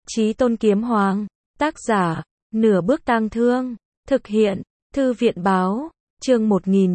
Chí Tôn Kiếm Hoàng, tác giả, Nửa Bước Tang Thương, thực hiện, Thư viện báo, chương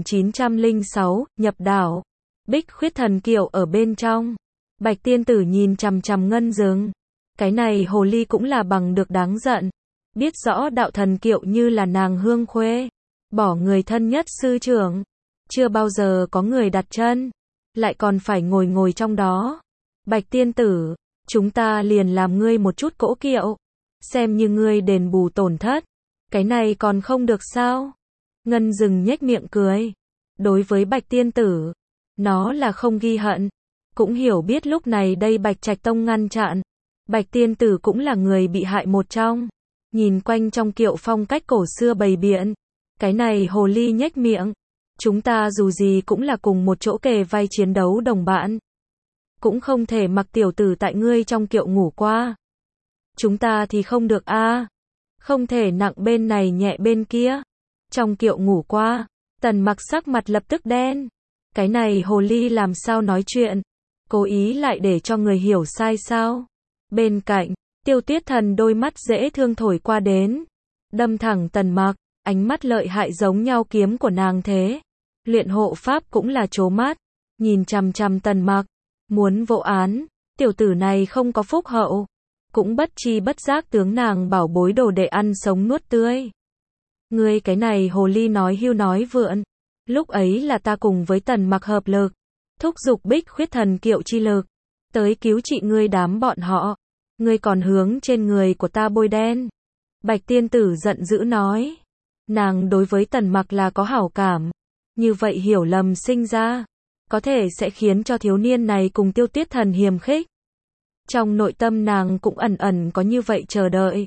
1906, nhập đảo. Bích Khuyết Thần Kiệu ở bên trong. Bạch Tiên Tử nhìn chằm chằm Ngân Dừng. Cái này hồ ly cũng là bằng được đáng giận. Biết rõ đạo thần kiệu như là nàng Hương Khuê. Bỏ người thân nhất sư trưởng. Chưa bao giờ có người đặt chân. Lại còn phải ngồi trong đó. Bạch Tiên Tử, chúng ta liền làm ngươi một chút cỗ kiệu. Xem như ngươi đền bù tổn thất. Cái này còn không được sao? Ngân Dừng nhếch miệng cười. Đối với Bạch Tiên Tử, nó là không ghi hận. Cũng hiểu biết lúc này đây Bạch Trạch Tông ngăn chặn. Bạch Tiên Tử cũng là người bị hại một trong. Nhìn quanh trong kiệu phong cách cổ xưa bày biện. Cái này hồ ly nhếch miệng. Chúng ta dù gì cũng là cùng một chỗ kề vai chiến đấu đồng bạn. Cũng không thể mặc tiểu tử tại ngươi trong kiệu ngủ qua. Chúng ta thì không được a. Không thể nặng bên này nhẹ bên kia. Trong kiệu ngủ qua. Tần Mặc sắc mặt lập tức đen. Cái này hồ ly làm sao nói chuyện. Cố ý lại để cho người hiểu sai sao. Bên cạnh, Tiêu Tuyết Thần đôi mắt dễ thương thổi qua đến. Đâm thẳng Tần Mặc. Ánh mắt lợi hại giống nhau kiếm của nàng thế. Luyện hộ pháp cũng là trố mắt. Nhìn chằm chằm Tần Mặc. Muốn vô án. Tiểu tử này không có phúc hậu. Cũng bất chi bất giác tướng nàng bảo bối đồ để ăn sống nuốt tươi. Ngươi cái này hồ ly nói hưu nói vượn. Lúc ấy là ta cùng với Tần Mặc hợp lực. Thúc giục Bích Khuyết Thần Kiệu chi lực. Tới cứu trị ngươi đám bọn họ. Ngươi còn hướng trên người của ta bôi đen. Bạch Tiên Tử giận dữ nói. Nàng đối với Tần Mặc là có hảo cảm. Như vậy hiểu lầm sinh ra. Có thể sẽ khiến cho thiếu niên này cùng Tiêu Tuyết Thần hiềm khích. Trong nội tâm nàng cũng ẩn ẩn có như vậy chờ đợi.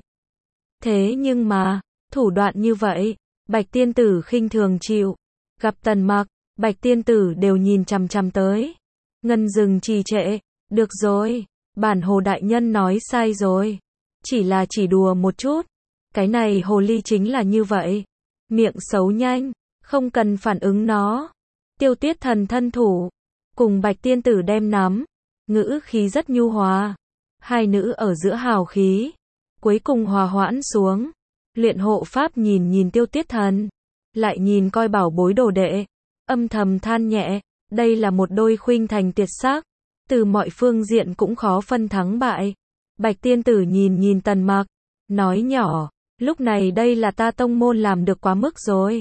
Thế nhưng mà, thủ đoạn như vậy, Bạch Tiên Tử khinh thường chịu. Gặp Tần Mặc, Bạch Tiên Tử đều nhìn chằm chằm tới. Ngân Dừng trì trệ. Được rồi, bản hồ đại nhân nói sai rồi. Chỉ đùa một chút. Cái này hồ ly chính là như vậy. Miệng xấu nhanh, không cần phản ứng nó. Tiêu Tuyết Thần thân thủ, cùng Bạch Tiên Tử đem nắm. Ngữ khí rất nhu hòa. Hai nữ ở giữa hào khí. Cuối cùng hòa hoãn xuống. Luyện hộ pháp nhìn Tiêu Tuyết Thần. Lại nhìn coi bảo bối đồ đệ. Âm thầm than nhẹ. Đây là một đôi khuynh thành tuyệt sắc. Từ mọi phương diện cũng khó phân thắng bại. Bạch Tiên Tử nhìn Tần Mặc. Nói nhỏ. Lúc này đây là ta tông môn làm được quá mức rồi.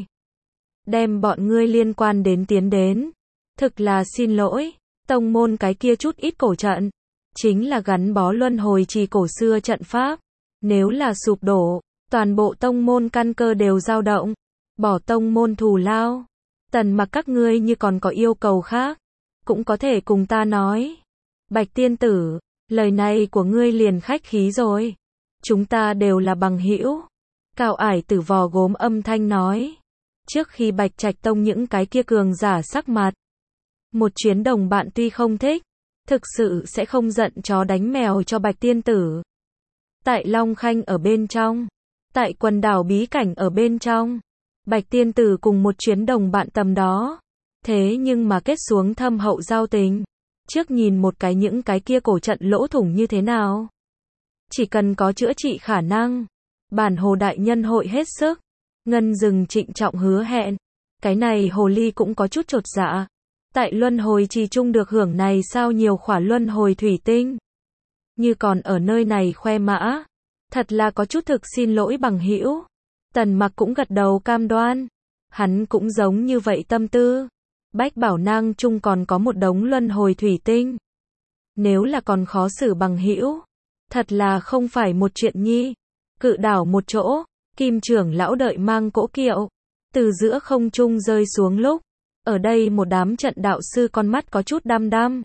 Đem bọn ngươi liên quan đến tiến đến. Thực là xin lỗi. Tông môn cái kia chút ít cổ trận. Chính là gắn bó luân hồi trì cổ xưa trận pháp. Nếu là sụp đổ. Toàn bộ tông môn căn cơ đều dao động. Bỏ tông môn thù lao. Tần Mặc các ngươi như còn có yêu cầu khác. Cũng có thể cùng ta nói. Bạch Tiên Tử. Lời này của ngươi liền khách khí rồi. Chúng ta đều là bằng hữu. Cao Ải Tử vò gốm âm thanh nói. Trước khi Bạch Trạch Tông những cái kia cường giả sắc mặt. Một chuyến đồng bạn tuy không thích. Thực sự sẽ không giận chó đánh mèo cho Bạch Tiên Tử. Tại Long Khanh ở bên trong. Tại quần đảo bí cảnh ở bên trong. Bạch Tiên Tử cùng một chuyến đồng bạn tầm đó. Thế nhưng mà kết xuống thâm hậu giao tình. Trước nhìn một cái những cái kia cổ trận lỗ thủng như thế nào. Chỉ cần có chữa trị khả năng. Bản hồ đại nhân hội hết sức. Ngân Dừng trịnh trọng hứa hẹn. Cái này hồ ly cũng có chút chột dạ. Tại luân hồi trì chung được hưởng này sao nhiều khỏa luân hồi thủy tinh. Như còn ở nơi này khoe mã. Thật là có chút thực xin lỗi bằng hữu. Tần Mặc cũng gật đầu cam đoan. Hắn cũng giống như vậy tâm tư. Bách Bảo Nang chung còn có một đống luân hồi thủy tinh. Nếu là còn khó xử bằng hữu. Thật là không phải một chuyện nhi. Cự đảo một chỗ. Kim trưởng lão đợi mang cỗ kiệu. Từ giữa không trung rơi xuống lúc. Ở đây một đám trận đạo sư con mắt có chút đăm đăm.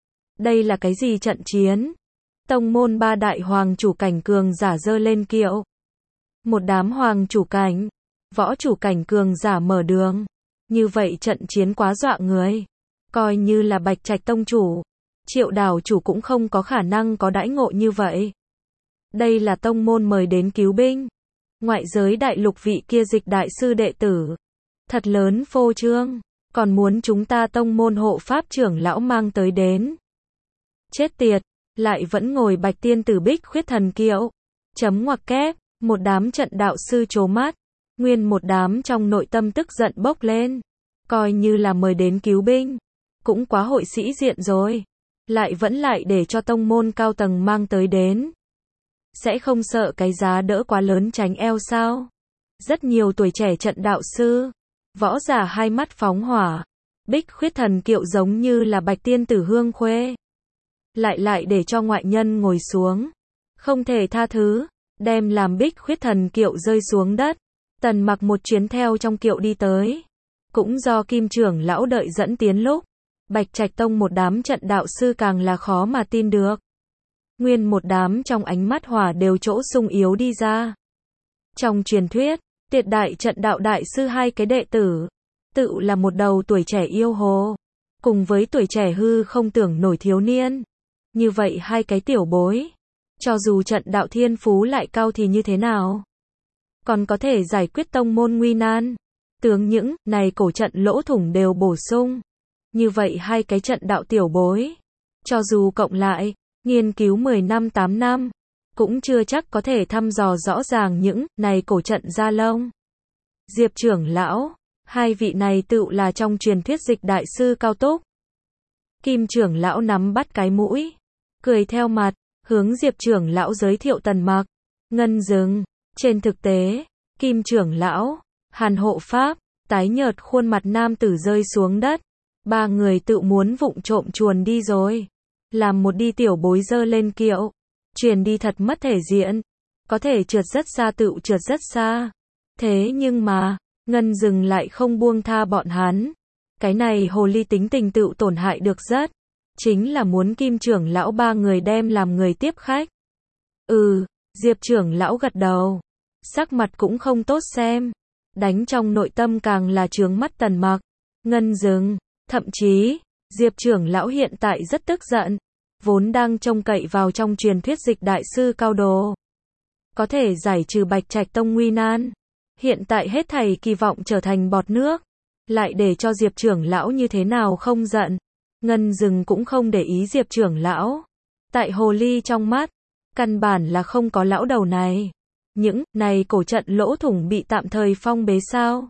Đây là cái gì trận chiến? Tông môn ba đại hoàng chủ cảnh cường giả dơ lên kiệu. Một đám hoàng chủ cảnh. Võ chủ cảnh cường giả mở đường. Như vậy trận chiến quá dọa người. Coi như là Bạch Trạch Tông chủ. Triệu đảo chủ cũng không có khả năng có đãi ngộ như vậy. Đây là tông môn mời đến cứu binh. Ngoại giới đại lục vị kia dịch đại sư đệ tử. Thật lớn phô trương. Còn muốn chúng ta tông môn hộ pháp trưởng lão mang tới đến. Chết tiệt. lại vẫn ngồi Bạch Tiên Tử Bích Khuyết Thần Kiệu. Chấm ngoặc kép, một đám trận đạo sư trố mắt, nguyên một đám trong nội tâm tức giận bốc lên, coi như là mời đến cứu binh, cũng quá hội sĩ diện rồi, lại vẫn lại để cho tông môn cao tầng mang tới đến. Sẽ không sợ cái giá đỡ quá lớn tránh eo sao? Rất nhiều tuổi trẻ trận đạo sư, võ giả hai mắt phóng hỏa, Bích Khuyết Thần Kiệu giống như là Bạch Tiên Tử Hương Khuê. Lại để cho ngoại nhân ngồi xuống, không thể tha thứ, đem làm Bích Khuyết Thần Kiệu rơi xuống đất. Tần Mặc một chuyến theo trong kiệu đi tới, cũng do Kim trưởng lão đợi dẫn tiến lúc, Bạch Trạch Tông một đám trận đạo sư càng là khó mà tin được. Nguyên một đám trong ánh mắt hỏa đều chỗ sung yếu đi ra. Trong truyền thuyết, Tiệt Đại trận đạo đại sư hai cái đệ tử, tự là một đầu tuổi trẻ yêu hồ, cùng với tuổi trẻ hư không tưởng nổi thiếu niên. Như vậy hai cái tiểu bối, cho dù trận đạo thiên phú lại cao thì như thế nào? Còn có thể giải quyết tông môn nguy nan. Tướng những này cổ trận lỗ thủng đều bổ sung. Như vậy hai cái trận đạo tiểu bối, cho dù cộng lại, nghiên cứu 10 năm 8 năm, cũng chưa chắc có thể thăm dò rõ ràng những này cổ trận da lông. Diệp trưởng lão, hai vị này tự là trong truyền thuyết dịch đại sư cao túc. Kim trưởng lão nắm bắt cái mũi, cười theo mặt, hướng Diệp trưởng lão giới thiệu Tần Mặc, Ngân Dừng. Trên thực tế, Kim trưởng lão, Hàn Hộ Pháp, tái nhợt khuôn mặt nam tử rơi xuống đất. Ba người tự muốn vụng trộm chuồn đi rồi. Làm một đi tiểu bối dơ lên kiệu. Truyền đi thật mất thể diện. Có thể trượt rất xa tự trượt rất xa. Thế nhưng mà, Ngân Dừng lại không buông tha bọn hắn. Cái này hồ ly tính tình tự tổn hại được rất. Chính là muốn Kim trưởng lão ba người đem làm người tiếp khách. Diệp trưởng lão gật đầu. Sắc mặt cũng không tốt xem. Đánh trong nội tâm càng là chướng mắt Tần Mặc, Ngân Dừng. Thậm chí, Diệp trưởng lão hiện tại rất tức giận. Vốn đang trông cậy vào trong truyền thuyết dịch đại sư cao đồ, có thể giải trừ Bạch Trạch Tông nguy nan. Hiện tại hết thảy kỳ vọng trở thành bọt nước. Lại để cho Diệp trưởng lão như thế nào không giận. Ngân Dừng cũng không để ý Diệp trưởng lão. Tại hồ ly trong mắt, căn bản là không có lão đầu này. Những này cổ trận lỗ thủng bị tạm thời phong bế sao?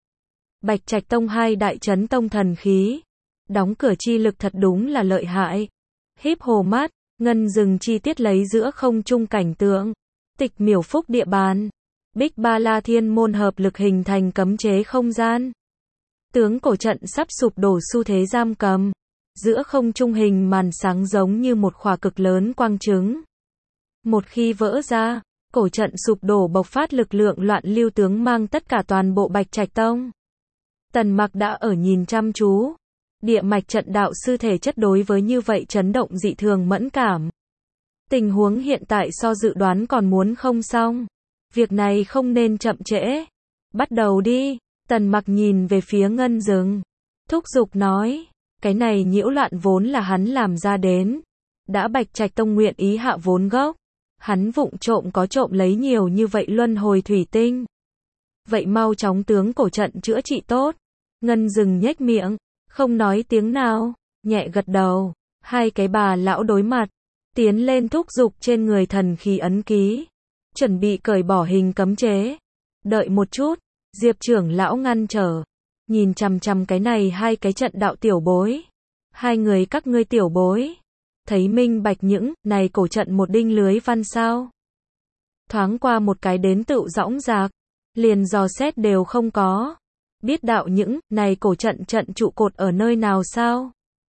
Bạch Trạch Tông hai đại chấn tông thần khí, đóng cửa chi lực thật đúng là lợi hại. Híp hồ mắt, Ngân Dừng chi tiết lấy giữa không trung cảnh tượng, Tịch Miểu Phúc địa bàn, Bích Ba La Thiên môn hợp lực hình thành cấm chế không gian. Tướng cổ trận sắp sụp đổ xu thế giam cầm, giữa không trung hình màn sáng giống như một khỏa cực lớn quang trứng. Một khi vỡ ra, cổ trận sụp đổ bộc phát lực lượng loạn lưu tướng mang tất cả toàn bộ Bạch Trạch Tông. Tần Mặc đã ở nhìn chăm chú. Địa mạch trận đạo sư thể chất đối với như vậy chấn động dị thường mẫn cảm. Tình huống hiện tại so dự đoán còn muốn không xong. Việc này không nên chậm trễ. Bắt đầu đi. Tần Mặc nhìn về phía Ngân Dừng, thúc giục nói. Cái này nhiễu loạn vốn là hắn làm ra đến. Đã Bạch Trạch Tông nguyện ý hạ vốn gốc. Hắn vụng trộm có trộm lấy nhiều như vậy luân hồi thủy tinh. Vậy mau chóng tướng cổ trận chữa trị tốt. Ngân Dừng nhếch miệng, không nói tiếng nào, nhẹ gật đầu. Hai cái bà lão đối mặt, tiến lên thúc giục trên người thần khí ấn ký, chuẩn bị cởi bỏ hình cấm chế. Đợi một chút, Diệp trưởng lão ngăn trở, nhìn chằm chằm cái này hai cái trận đạo tiểu bối. Hai người các ngươi tiểu bối, thấy minh bạch những này cổ trận một đinh lưới văn sao? Thoáng qua một cái đến tự dõng dạc, liền dò xét đều không có. Biết đạo những này cổ trận trụ cột ở nơi nào sao?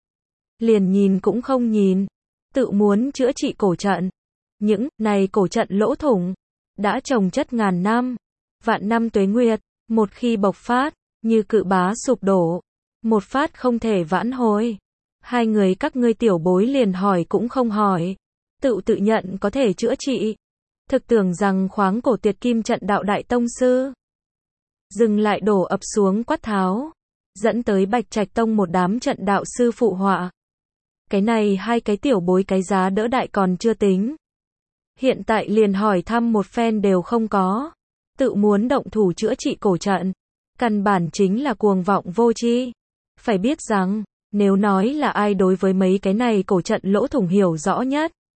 Liền nhìn cũng không nhìn, tự muốn chữa trị cổ trận. Những này cổ trận lỗ thủng, đã trồng chất ngàn năm, vạn năm tuế nguyệt, một khi bộc phát, như cự bá sụp đổ, một phát không thể vãn hồi. Hai người các ngươi tiểu bối liền hỏi cũng không hỏi, tự nhận có thể chữa trị. Thực tưởng rằng khoáng cổ tuyệt kim trận đạo đại tông sư. Dừng lại đổ ập xuống quát tháo, dẫn tới Bạch Trạch Tông một đám trận đạo sư phụ họa. Cái này hai cái tiểu bối cái giá đỡ đại còn chưa tính. Hiện tại liền hỏi thăm một phen đều không có. Tự muốn động thủ chữa trị cổ trận. Căn bản chính là cuồng vọng vô tri. Phải biết rằng, nếu nói là ai đối với mấy cái này cổ trận lỗ thủng hiểu rõ nhất,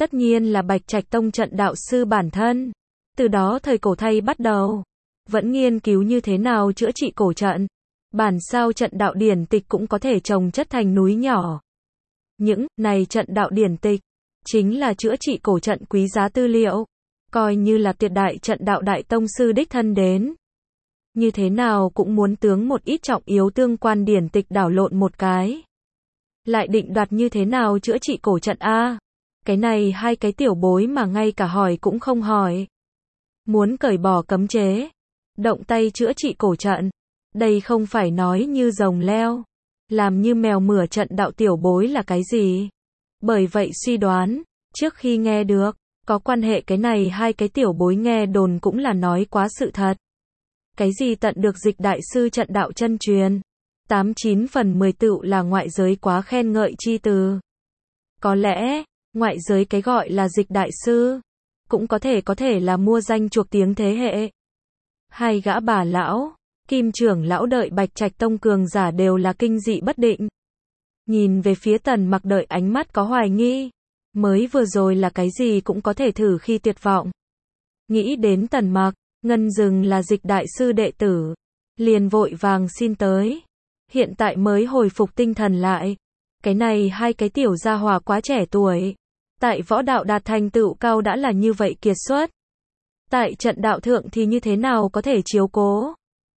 Tất nhiên là Bạch Trạch Tông trận đạo sư bản thân. Từ đó thời cổ thay bắt đầu, vẫn nghiên cứu như thế nào chữa trị cổ trận. Bản sao trận đạo điển tịch cũng có thể chồng chất thành núi nhỏ. Những này trận đạo điển tịch chính là chữa trị cổ trận quý giá tư liệu, coi như là tuyệt đại trận đạo đại tông sư đích thân đến. Như thế nào cũng muốn tướng một ít trọng yếu tương quan điển tịch đảo lộn một cái. Lại định đoạt như thế nào chữa trị cổ trận a? Cái này hai cái tiểu bối mà ngay cả hỏi cũng không hỏi. Muốn cởi bỏ cấm chế, động tay chữa trị cổ trận. Đây không phải nói như rồng leo, làm như mèo mửa trận đạo tiểu bối là cái gì. Bởi vậy suy đoán, trước khi nghe được, có quan hệ cái này hai cái tiểu bối nghe đồn cũng là nói quá sự thật. Cái gì tận được dịch đại sư trận đạo chân truyền, 89 phần 10 tựu là ngoại giới quá khen ngợi chi từ. Có lẽ, ngoại giới cái gọi là dịch đại sư, cũng có thể là mua danh chuộc tiếng thế hệ. Hai gã bà lão, Kim trưởng lão đợi Bạch Trạch Tông cường giả đều là kinh dị bất định. Nhìn về phía Tần Mặc đợi ánh mắt có hoài nghi. Mới vừa rồi là cái gì cũng có thể thử khi tuyệt vọng. Nghĩ đến Tần Mặc, Ngân Dừng là dịch đại sư đệ tử, liền vội vàng xin tới. Hiện tại mới hồi phục tinh thần lại. Cái này hai cái tiểu gia hỏa quá trẻ tuổi. Tại võ đạo đạt thành tựu cao đã là như vậy kiệt xuất. Tại trận đạo thượng thì như thế nào có thể chiếu cố.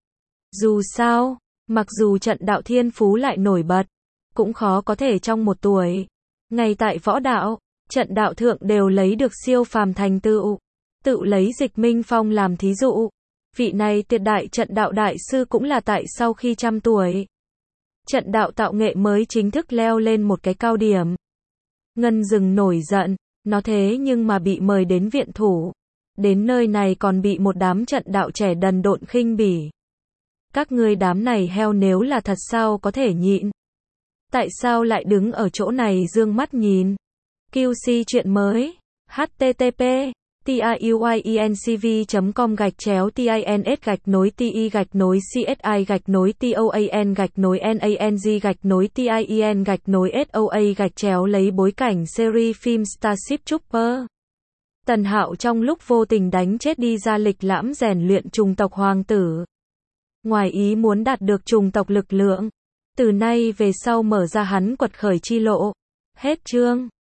Dù sao, mặc dù trận đạo thiên phú lại nổi bật, cũng khó có thể trong một tuổi. Ngay tại võ đạo, trận đạo thượng đều lấy được siêu phàm thành tựu. Tự lấy Dịch Minh Phong làm thí dụ. Vị này tuyệt đại trận đạo đại sư cũng là tại sau khi trăm tuổi. Trận đạo tạo nghệ mới chính thức leo lên một cái cao điểm. Ngân Dừng nổi giận, nó thế nhưng mà bị mời đến viện thủ. Đến nơi này còn bị một đám trận đạo trẻ đần độn khinh bỉ. Các ngươi đám này heo nếu là thật sao có thể nhịn. Tại sao lại đứng ở chỗ này dương mắt nhìn. QC chuyện mới. http tiuyenCV.com/TINS-TOAN-NANG-TIEN-SOA lấy bối cảnh series phim Starship Trooper. Tần Hạo trong lúc vô tình đánh chết đi ra lịch lãm rèn luyện trùng tộc hoàng tử. Ngoài ý muốn đạt được trùng tộc lực lượng. Từ nay về sau mở ra hắn quật khởi chi lộ. Hết chương.